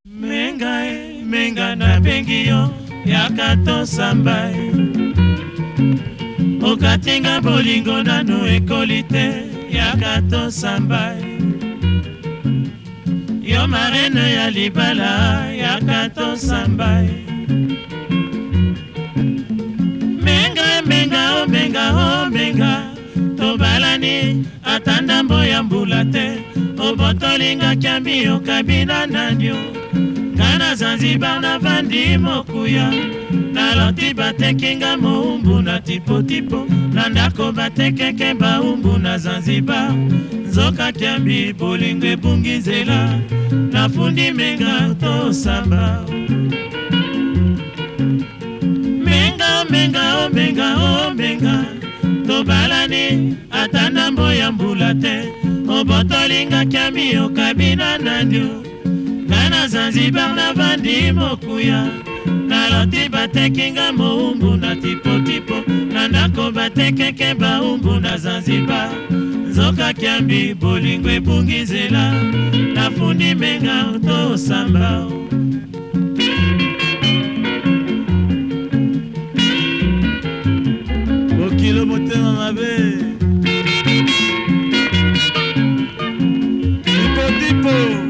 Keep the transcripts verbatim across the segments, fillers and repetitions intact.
Menga e, menga na bengi yo, yaka to sambai. Okatinga bolingo nanu ekolite, yaka to sambai. Yo marene ya libala, yaka to sambai. Menga, menga, oh menga, oh menga, to balani, atanda mboya mbulate, obotolinga kiambi okabina nanyo. Kana Zanzibar na vandi mokuya, naloti batekinga moumbu na tipo tipo, nandako batekeke baumbu na Zanzibar. Nzoka kiambi bolingwe bungizela, nafundi menga to samba. Menga, menga, oh menga, oh menga, to balani, atanda mboya mbulate, obotolinga kiambi okabina nanyo. Kana Zanzibar na vandi mokuya, naloti batekinga moumbu na tipo tipo, nandako batekeke baumbu na Zanzibar. Nzoka kiambi bolingwe bungizela, nafundi menga to samba. Bokilo motema mabe, tipo tipo.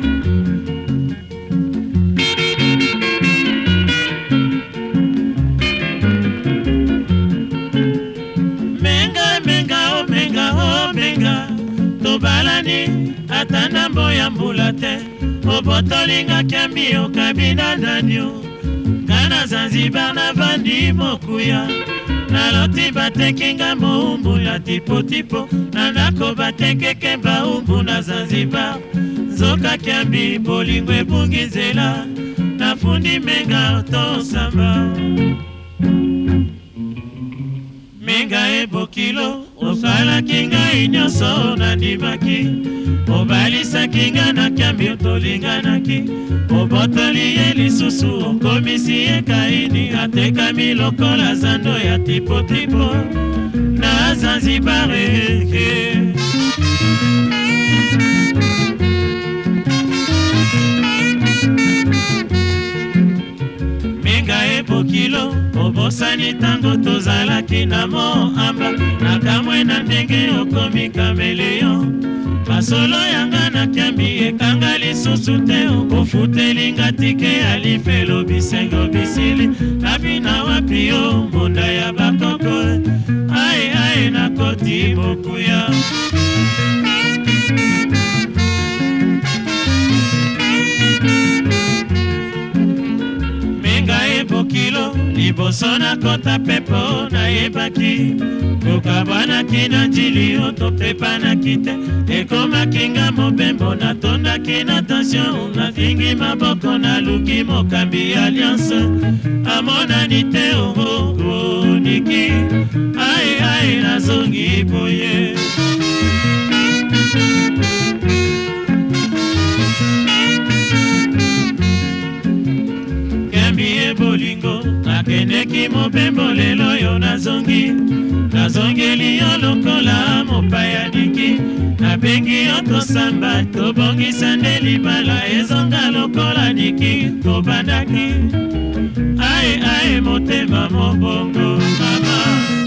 Balani, atanda mboya mbulate, obotolinga kiambi okabina nanyo. Kana Zanzibar na vandi mokuya, naloti batekinga moumbu ya tipo tipo, nandako batekeke baumbu na Zanzibar. Nzoka kiambi bolingwe bungizela, nafundi menga to samba. Menga e bokilo, osala kinga inyoso na ndibaki. Obalisa kinga na kiambi otolinganaki. Obotoli ye lisusu okomisi ye kaini. Ateka milokola zando ya tipo tipo na Zanzibar eke. Menga e bokilo, obosani tango tozalaki na moamba, nakamwe na ndenge okomi kameleon. Masolo yanga na kiambi ekanga lisusu te, okofutelinga tike ya lifelo bisengo bisili. Nabina wapi yo mbonda ya bakoko, ae ae na koti mokuya. Bokilo, liboso na kota pepo na yebaki. Kukabana kina njili oto pepa na kite. Ekoma kinga mobembo na tonda kina tension. Na tingi maboko na luki mokambi alliance. Amona nite oho niki. Ae ae na zongi boye. Bolingo, nakeneki mobembo lelo yo nazongi. Nazongeli yo lokola mopaya niki. Nabengi yo to samba, to bongisa nde libala. Ezonga lokola niki, to bandaki. Ae ae motema mobongo mama.